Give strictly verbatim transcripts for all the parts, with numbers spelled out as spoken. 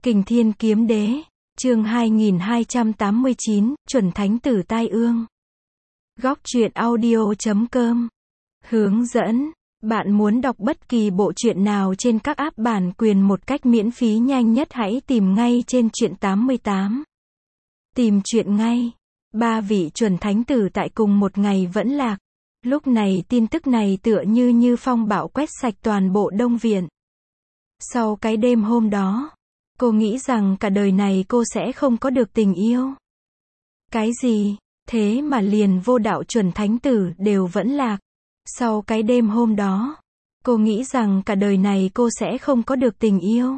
Kình Thiên Kiếm Đế, chương hai nghìn hai trăm tám mươi chín, chuẩn thánh tử tai ương. Góc truyện audio chấm com. Hướng dẫn, bạn muốn đọc bất kỳ bộ truyện nào trên các app bản quyền một cách miễn phí nhanh nhất hãy tìm ngay trên truyện tám mươi tám. Tìm truyện ngay. Ba vị chuẩn thánh tử tại cùng một ngày vẫn lạc. Lúc này tin tức này tựa như như phong bạo quét sạch toàn bộ Đông Viện. Sau cái đêm hôm đó, cô nghĩ rằng cả đời này cô sẽ không có được tình yêu. Cái gì? Thế mà liền vô đạo chuẩn thánh tử đều vẫn lạc. Sau cái đêm hôm đó, cô nghĩ rằng cả đời này cô sẽ không có được tình yêu.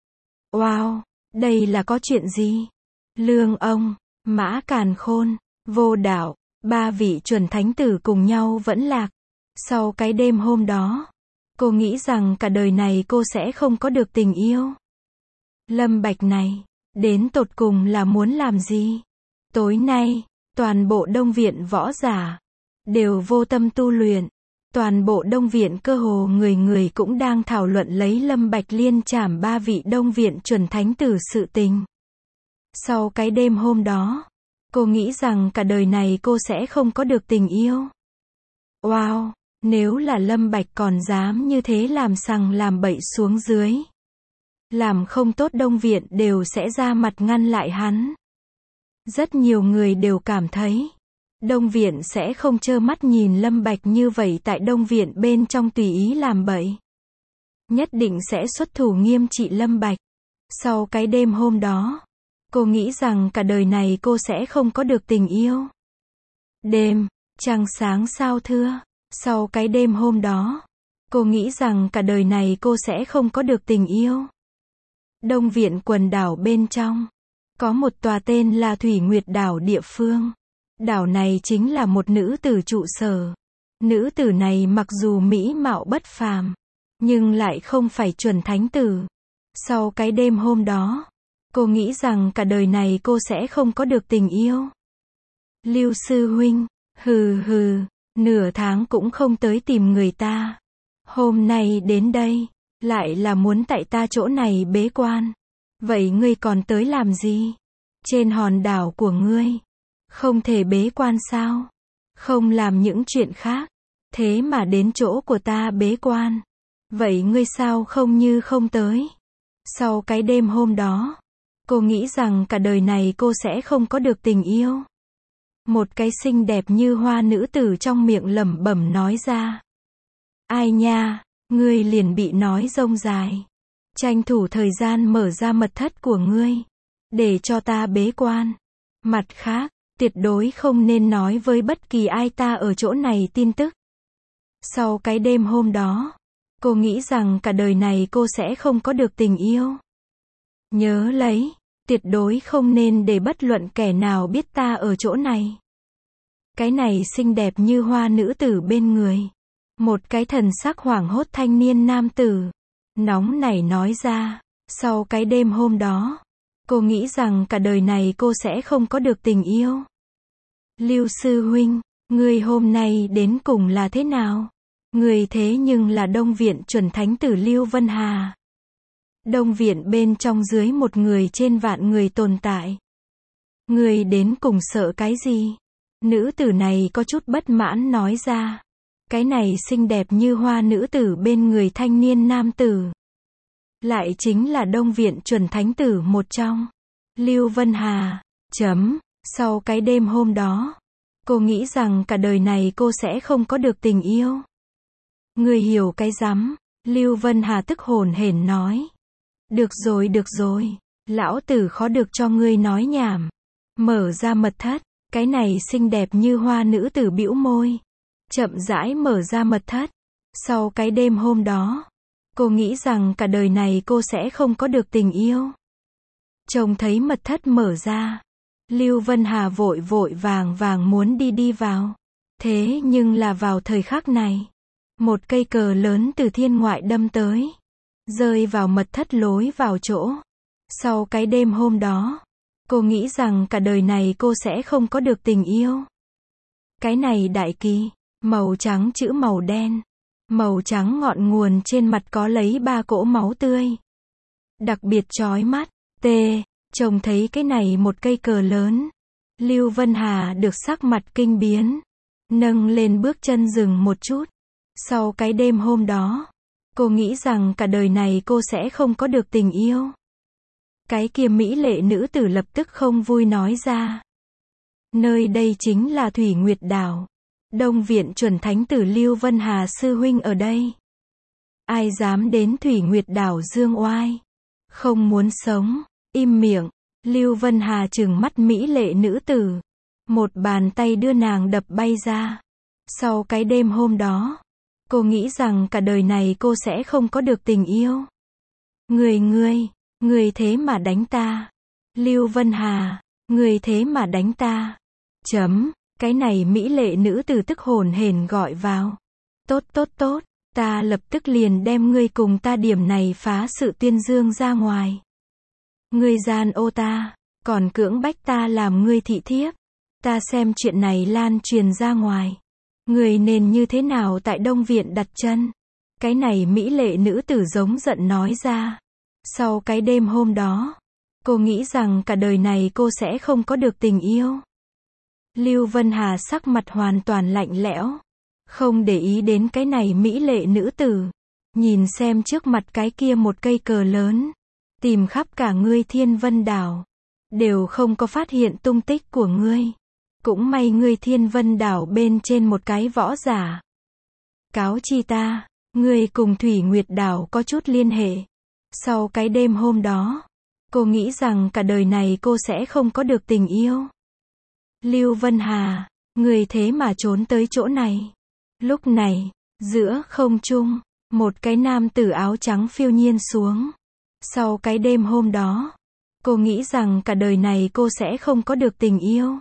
Wow, đây là có chuyện gì? Lương ông, Mã Càn Khôn, vô đạo, ba vị chuẩn thánh tử cùng nhau vẫn lạc. Sau cái đêm hôm đó, cô nghĩ rằng cả đời này cô sẽ không có được tình yêu. Lâm Bạch này, đến tột cùng là muốn làm gì? Tối nay, toàn bộ Đông Viện võ giả đều vô tâm tu luyện. Toàn bộ Đông Viện cơ hồ người người cũng đang thảo luận lấy Lâm Bạch liên trảm ba vị Đông Viện chuẩn thánh tử sự tình. Sau cái đêm hôm đó, cô nghĩ rằng cả đời này cô sẽ không có được tình yêu. Wow, nếu là Lâm Bạch còn dám như thế làm sằng làm bậy xuống dưới, làm không tốt Đông Viện đều sẽ ra mặt ngăn lại hắn. Rất nhiều người đều cảm thấy Đông Viện sẽ không trơ mắt nhìn Lâm Bạch như vậy tại Đông Viện bên trong tùy ý làm bậy. Nhất định sẽ xuất thủ nghiêm trị Lâm Bạch. Sau cái đêm hôm đó, cô nghĩ rằng cả đời này cô sẽ không có được tình yêu. Đêm, trăng sáng sao thưa. Sau cái đêm hôm đó, cô nghĩ rằng cả đời này cô sẽ không có được tình yêu. Đông Viện quần đảo bên trong, có một tòa tên là Thủy Nguyệt đảo địa phương. Đảo này chính là một nữ tử trụ sở. Nữ tử này mặc dù mỹ mạo bất phàm, nhưng lại không phải chuẩn thánh tử. Sau cái đêm hôm đó, cô nghĩ rằng cả đời này cô sẽ không có được tình yêu. Lưu sư huynh, hừ hừ, nửa tháng cũng không tới tìm người ta. Hôm nay đến đây, lại là muốn tại ta chỗ này bế quan. Vậy ngươi còn tới làm gì? Trên hòn đảo của ngươi, không thể bế quan sao? Không làm những chuyện khác, thế mà đến chỗ của ta bế quan. Vậy ngươi sao không như không tới? Sau cái đêm hôm đó, cô nghĩ rằng cả đời này cô sẽ không có được tình yêu. Một cái xinh đẹp như hoa nữ tử trong miệng lẩm bẩm nói ra. Ai nha, ngươi liền bị nói rông dài. Tranh thủ thời gian mở ra mật thất của ngươi, để cho ta bế quan. Mặt khác, tuyệt đối không nên nói với bất kỳ ai ta ở chỗ này tin tức. Sau cái đêm hôm đó, cô nghĩ rằng cả đời này cô sẽ không có được tình yêu. Nhớ lấy, tuyệt đối không nên để bất luận kẻ nào biết ta ở chỗ này. Cái này xinh đẹp như hoa nữ tử bên người. Một cái thần sắc hoảng hốt thanh niên nam tử, nóng nảy nói ra. Sau cái đêm hôm đó, cô nghĩ rằng cả đời này cô sẽ không có được tình yêu. Lưu sư huynh, ngươi hôm nay đến cùng là thế nào? Ngươi thế nhưng là Đông Viện chuẩn thánh tử Lưu Vân Hà. Đông Viện bên trong dưới một người trên vạn người tồn tại. Ngươi đến cùng sợ cái gì? Nữ tử này có chút bất mãn nói ra. Cái này xinh đẹp như hoa nữ tử bên người thanh niên nam tử, lại chính là Đông Viện chuẩn thánh tử một trong, Lưu Vân Hà. Chấm, sau cái đêm hôm đó, cô nghĩ rằng cả đời này cô sẽ không có được tình yêu. Ngươi hiểu cái rắm? Lưu Vân Hà tức hồn hển nói. Được rồi được rồi, lão tử khó được cho ngươi nói nhảm. Mở ra mật thất. Cái này xinh đẹp như hoa nữ tử bĩu môi, chậm rãi mở ra mật thất. Sau cái đêm hôm đó, cô nghĩ rằng cả đời này cô sẽ không có được tình yêu. Trông thấy mật thất mở ra, Lưu Vân Hà vội vội vàng vàng muốn đi đi vào. Thế nhưng là vào thời khắc này, một cây cờ lớn từ thiên ngoại đâm tới, rơi vào mật thất lối vào chỗ. Sau cái đêm hôm đó, cô nghĩ rằng cả đời này cô sẽ không có được tình yêu. Cái này đại kỳ, màu trắng chữ màu đen, màu trắng ngọn nguồn trên mặt có lấy ba cỗ máu tươi. Đặc biệt chói mắt, T. Trông thấy cái này một cây cờ lớn. Lưu Vân Hà được sắc mặt kinh biến. Nâng lên bước chân dừng một chút. Sau cái đêm hôm đó, cô nghĩ rằng cả đời này cô sẽ không có được tình yêu. Cái kia mỹ lệ nữ tử lập tức không vui nói ra. Nơi đây chính là Thủy Nguyệt Đảo. Đông Viện chuẩn thánh tử Lưu Vân Hà sư huynh ở đây. Ai dám đến Thủy Nguyệt Đảo dương oai? Không muốn sống, im miệng. Lưu Vân Hà trừng mắt mỹ lệ nữ tử. Một bàn tay đưa nàng đập bay ra. Sau cái đêm hôm đó, cô nghĩ rằng cả đời này cô sẽ không có được tình yêu. Người ngươi, người thế mà đánh ta. Lưu Vân Hà, người thế mà đánh ta. Chấm, cái này mỹ lệ nữ tử tức hồn hển gọi vào. Tốt tốt tốt, ta lập tức liền đem ngươi cùng ta điểm này phá sự tuyên dương ra ngoài. Ngươi gian ô ta, còn cưỡng bách ta làm ngươi thị thiếp. Ta xem chuyện này lan truyền ra ngoài. Người nên như thế nào tại Đông Viện đặt chân? Cái này mỹ lệ nữ tử giống giận nói ra. Sau cái đêm hôm đó, cô nghĩ rằng cả đời này cô sẽ không có được tình yêu. Lưu Vân Hà sắc mặt hoàn toàn lạnh lẽo. Không để ý đến cái này mỹ lệ nữ tử. Nhìn xem trước mặt cái kia một cây cờ lớn. Tìm khắp cả ngươi Thiên Vân Đảo. Đều không có phát hiện tung tích của ngươi. Cũng may ngươi Thiên Vân Đảo bên trên một cái võ giả. Cáo chi ta, ngươi cùng Thủy Nguyệt Đảo có chút liên hệ. Sau cái đêm hôm đó, cô nghĩ rằng cả đời này cô sẽ không có được tình yêu. Lưu Vân Hà, người thế mà trốn tới chỗ này. Lúc này, giữa không trung, một cái nam tử áo trắng phiêu nhiên xuống. Sau cái đêm hôm đó, cô nghĩ rằng cả đời này cô sẽ không có được tình yêu.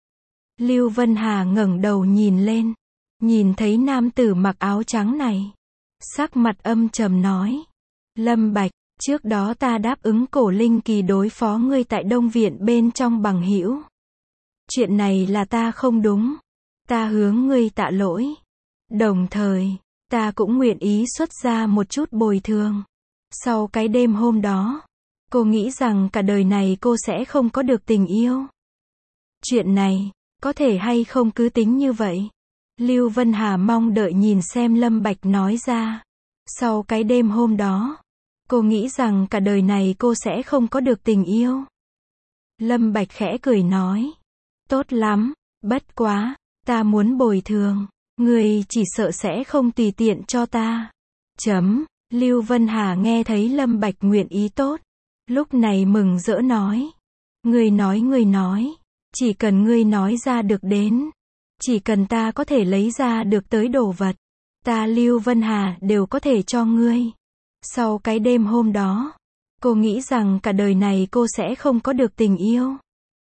Lưu Vân Hà ngẩng đầu nhìn lên, nhìn thấy nam tử mặc áo trắng này. Sắc mặt âm trầm nói. Lâm Bạch, trước đó ta đáp ứng Cổ Linh Kỳ đối phó ngươi tại Đông Viện bên trong bằng hữu. Chuyện này là ta không đúng. Ta hướng ngươi tạ lỗi. Đồng thời, ta cũng nguyện ý xuất ra một chút bồi thường. Sau cái đêm hôm đó, cô nghĩ rằng cả đời này cô sẽ không có được tình yêu. Chuyện này, có thể hay không cứ tính như vậy? Lưu Vân Hà mong đợi nhìn xem Lâm Bạch nói ra. Sau cái đêm hôm đó, cô nghĩ rằng cả đời này cô sẽ không có được tình yêu. Lâm Bạch khẽ cười nói. Tốt lắm, bất quá, ta muốn bồi thường. Người chỉ sợ sẽ không tùy tiện cho ta. Chấm, Lưu Vân Hà nghe thấy Lâm Bạch nguyện ý tốt. Lúc này mừng rỡ nói. Người nói người nói. Chỉ cần ngươi nói ra được đến. Chỉ cần ta có thể lấy ra được tới đồ vật. Ta Lưu Vân Hà đều có thể cho ngươi. Sau cái đêm hôm đó, cô nghĩ rằng cả đời này cô sẽ không có được tình yêu.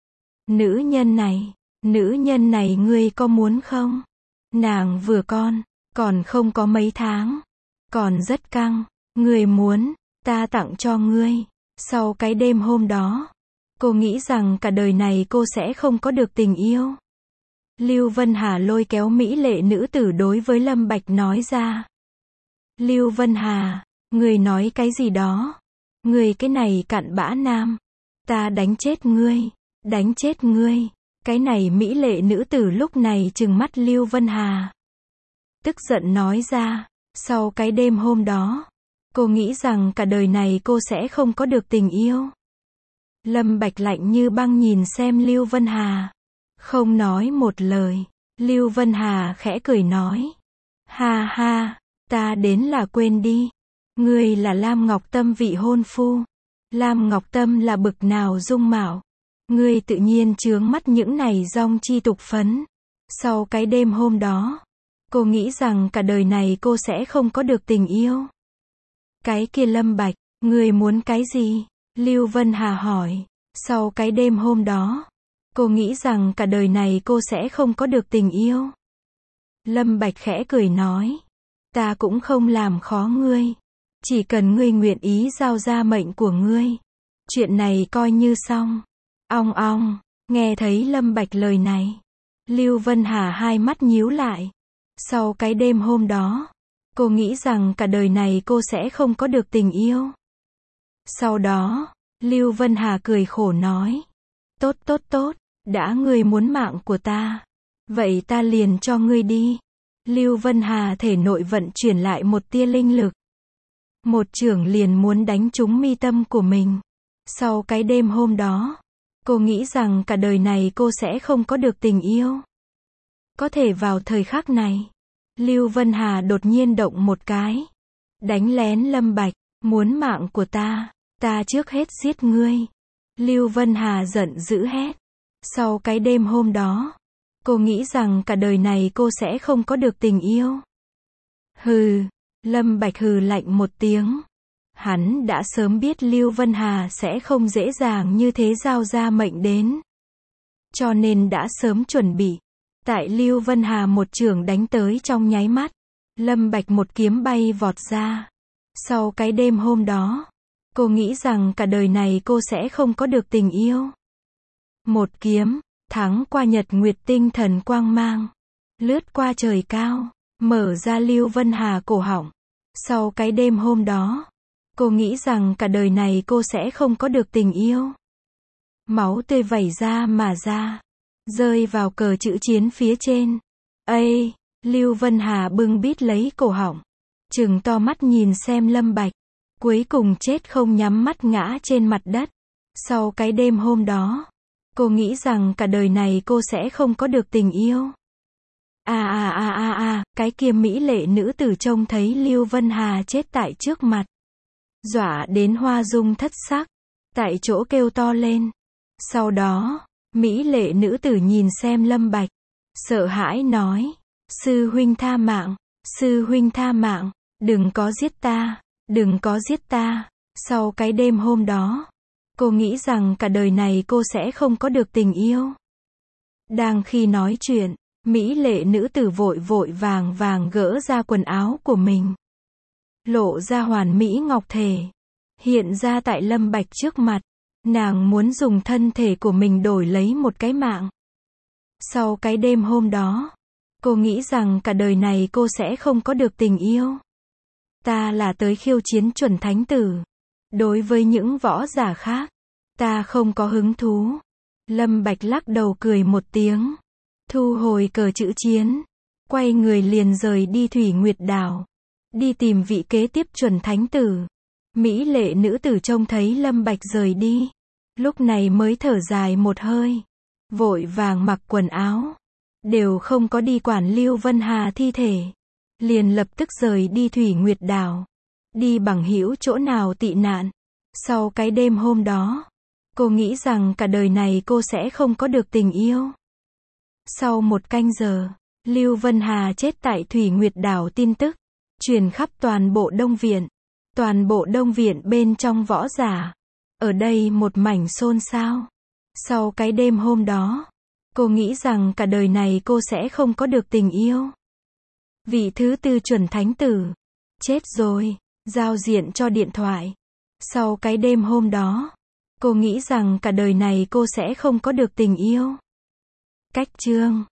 Nữ nhân này, nữ nhân này ngươi có muốn không? Nàng vừa con, còn không có mấy tháng. Còn rất căng. Ngươi muốn, ta tặng cho ngươi. Sau cái đêm hôm đó, cô nghĩ rằng cả đời này cô sẽ không có được tình yêu. Lưu Vân Hà lôi kéo mỹ lệ nữ tử đối với Lâm Bạch nói ra. Lưu Vân Hà, người nói cái gì đó? Người cái này cặn bã nam. Ta đánh chết ngươi, đánh chết ngươi. Cái này mỹ lệ nữ tử lúc này trừng mắt Lưu Vân Hà. Tức giận nói ra, sau cái đêm hôm đó, cô nghĩ rằng cả đời này cô sẽ không có được tình yêu. Lâm Bạch lạnh như băng nhìn xem Lưu Vân Hà. Không nói một lời. Lưu Vân Hà khẽ cười nói. Ha ha, ta đến là quên đi. Ngươi là Lam Ngọc Tâm vị hôn phu. Lam Ngọc Tâm là bực nào dung mạo. Ngươi tự nhiên chướng mắt những này dong chi tục phấn. Sau cái đêm hôm đó, cô nghĩ rằng cả đời này cô sẽ không có được tình yêu. Cái kia Lâm Bạch, ngươi muốn cái gì? Lưu Vân Hà hỏi. Sau cái đêm hôm đó, cô nghĩ rằng cả đời này cô sẽ không có được tình yêu. Lâm Bạch khẽ cười nói. Ta cũng không làm khó ngươi. Chỉ cần ngươi nguyện ý giao ra mệnh của ngươi. Chuyện này coi như xong. Ong ong, nghe thấy Lâm Bạch lời này. Lưu Vân Hà hai mắt nhíu lại. Sau cái đêm hôm đó, cô nghĩ rằng cả đời này cô sẽ không có được tình yêu. Sau đó, Lưu Vân Hà cười khổ nói. Tốt tốt tốt, đã ngươi muốn mạng của ta. Vậy ta liền cho ngươi đi. Lưu Vân Hà thể nội vận chuyển lại một tia linh lực. Một chưởng liền muốn đánh trúng mi tâm của mình. Sau cái đêm hôm đó, cô nghĩ rằng cả đời này cô sẽ không có được tình yêu. Có thể vào thời khắc này, Lưu Vân Hà đột nhiên động một cái. Đánh lén Lâm Bạch, muốn mạng của ta, ta trước hết giết ngươi. Lưu Vân Hà giận dữ hét. Sau cái đêm hôm đó, cô nghĩ rằng cả đời này cô sẽ không có được tình yêu. Hừ, Lâm Bạch hừ lạnh một tiếng. Hắn đã sớm biết Lưu Vân Hà sẽ không dễ dàng như thế giao ra mệnh đến. Cho nên đã sớm chuẩn bị. Tại Lưu Vân Hà một chưởng đánh tới trong nháy mắt, Lâm Bạch một kiếm bay vọt ra. Sau cái đêm hôm đó, cô nghĩ rằng cả đời này cô sẽ không có được tình yêu. Một kiếm, thắng qua nhật nguyệt tinh thần quang mang. Lướt qua trời cao, mở ra Lưu Vân Hà cổ họng. Sau cái đêm hôm đó, cô nghĩ rằng cả đời này cô sẽ không có được tình yêu. Máu tươi vẩy ra mà ra, rơi vào cờ chữ chiến phía trên. Ây, Lưu Vân Hà bưng bít lấy cổ họng, trừng to mắt nhìn xem Lâm Bạch, cuối cùng chết không nhắm mắt ngã trên mặt đất. Sau cái đêm hôm đó, cô nghĩ rằng cả đời này cô sẽ không có được tình yêu. À à à à à, cái kia mỹ lệ nữ tử trông thấy Lưu Vân Hà chết tại trước mặt, dọa đến hoa dung thất sắc, tại chỗ kêu to lên. Sau đó, mỹ lệ nữ tử nhìn xem Lâm Bạch, sợ hãi nói, sư huynh tha mạng, sư huynh tha mạng, đừng có giết ta, đừng có giết ta. Sau cái đêm hôm đó, cô nghĩ rằng cả đời này cô sẽ không có được tình yêu. Đang khi nói chuyện, mỹ lệ nữ tử vội vội vàng vàng gỡ ra quần áo của mình, lộ ra hoàn mỹ ngọc thể, hiện ra tại Lâm Bạch trước mặt. Nàng muốn dùng thân thể của mình đổi lấy một cái mạng. Sau cái đêm hôm đó, cô nghĩ rằng cả đời này cô sẽ không có được tình yêu. Ta là tới khiêu chiến chuẩn thánh tử. Đối với những võ giả khác, ta không có hứng thú. Lâm Bạch lắc đầu cười một tiếng, thu hồi cờ chữ chiến, quay người liền rời đi Thủy Nguyệt Đảo, đi tìm vị kế tiếp chuẩn thánh tử. Mỹ lệ nữ tử trông thấy Lâm Bạch rời đi, lúc này mới thở dài một hơi, vội vàng mặc quần áo, đều không có đi quản Lưu Vân Hà thi thể, liền lập tức rời đi Thủy Nguyệt Đảo, đi bằng hữu chỗ nào tị nạn. Sau cái đêm hôm đó, cô nghĩ rằng cả đời này cô sẽ không có được tình yêu. Sau một canh giờ, Lưu Vân Hà chết tại Thủy Nguyệt Đảo tin tức truyền khắp toàn bộ Đông Viện. Toàn bộ Đông Viện bên trong võ giả, ở đây một mảnh xôn xao. Sau cái đêm hôm đó, cô nghĩ rằng cả đời này cô sẽ không có được tình yêu. Vị thứ tư chuẩn thánh tử, chết rồi, giao diện cho điện thoại. Sau cái đêm hôm đó, cô nghĩ rằng cả đời này cô sẽ không có được tình yêu. Cách chương